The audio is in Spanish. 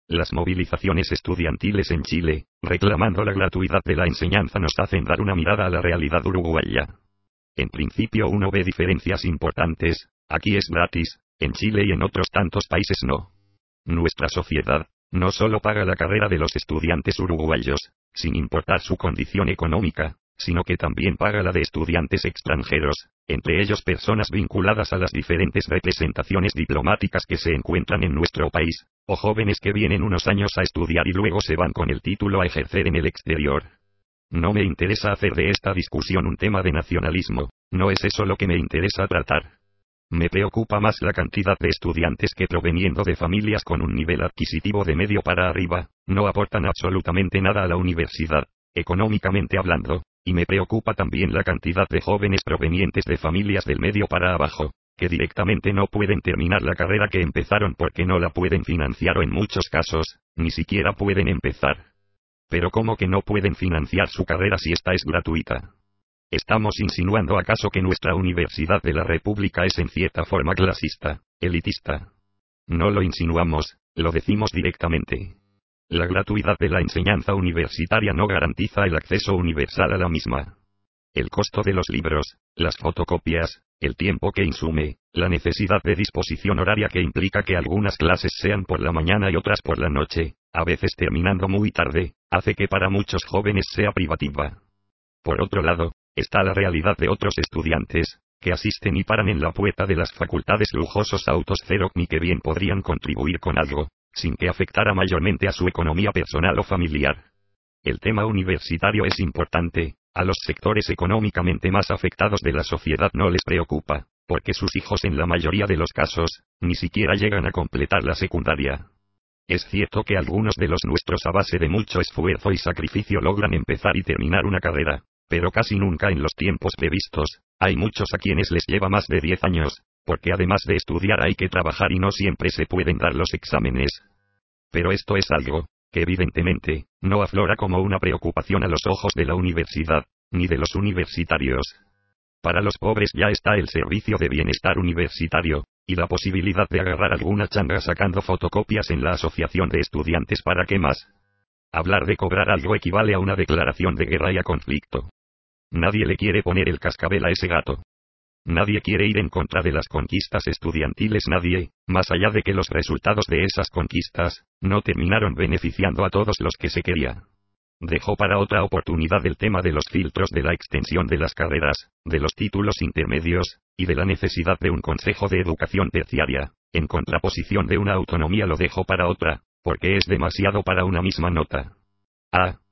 Las movilizaciones estudiantiles en Chile, reclamando la gratuidad de la enseñanza, nos hacen dar una mirada a la realidad uruguaya. En principio uno ve diferencias importantes: aquí es gratis, en Chile y en otros tantos países no. Nuestra sociedad no solo paga la carrera de los estudiantes uruguayos, sin importar su condición económica, sino que también paga la de estudiantes extranjeros, entre ellos personas vinculadas a las diferentes representaciones diplomáticas que se encuentran en nuestro país, o jóvenes que vienen unos años a estudiar y luego se van con el título a ejercer en el exterior. No me interesa hacer de esta discusión un tema de nacionalismo, no es eso lo que me interesa tratar. Me preocupa más la cantidad de estudiantes que, proveniendo de familias con un nivel adquisitivo de medio para arriba, no aportan absolutamente nada a la universidad, económicamente hablando, y me preocupa también la cantidad de jóvenes provenientes de familias del medio para abajo, que directamente no pueden terminar la carrera que empezaron porque no la pueden financiar o en muchos casos, ni siquiera pueden empezar. Pero ¿cómo que no pueden financiar su carrera si esta es gratuita? ¿Estamos insinuando acaso que nuestra Universidad de la República es en cierta forma clasista, elitista? No lo insinuamos, lo decimos directamente. La gratuidad de la enseñanza universitaria no garantiza el acceso universal a la misma. El costo de los libros, las fotocopias, el tiempo que insume, la necesidad de disposición horaria que implica que algunas clases sean por la mañana y otras por la noche, a veces terminando muy tarde, hace que para muchos jóvenes sea privativa. Por otro lado, está la realidad de otros estudiantes, que asisten y paran en la puerta de las facultades lujosos autos Xerox y que bien podrían contribuir con algo, sin que afectara mayormente a su economía personal o familiar. El tema universitario es importante, a los sectores económicamente más afectados de la sociedad no les preocupa, porque sus hijos en la mayoría de los casos, ni siquiera llegan a completar la secundaria. Es cierto que algunos de los nuestros a base de mucho esfuerzo y sacrificio logran empezar y terminar una carrera, pero casi nunca en los tiempos previstos. Hay muchos a quienes les lleva más de 10 años, porque además de estudiar hay que trabajar y no siempre se pueden dar los exámenes. Pero esto es algo que evidentemente no aflora como una preocupación a los ojos de la universidad, ni de los universitarios. Para los pobres ya está el servicio de bienestar universitario, y la posibilidad de agarrar alguna changa sacando fotocopias en la asociación de estudiantes. ¿Para qué más? Hablar de cobrar algo equivale a una declaración de guerra y a conflicto. Nadie le quiere poner el cascabel a ese gato. Nadie quiere ir en contra de las conquistas estudiantiles, nadie, más allá de que los resultados de esas conquistas no terminaron beneficiando a todos los que se quería. Dejo para otra oportunidad el tema de los filtros de la extensión de las carreras, de los títulos intermedios, y de la necesidad de un consejo de educación terciaria, en contraposición de una autonomía. Lo dejo para otra, porque es demasiado para una misma nota. Ah,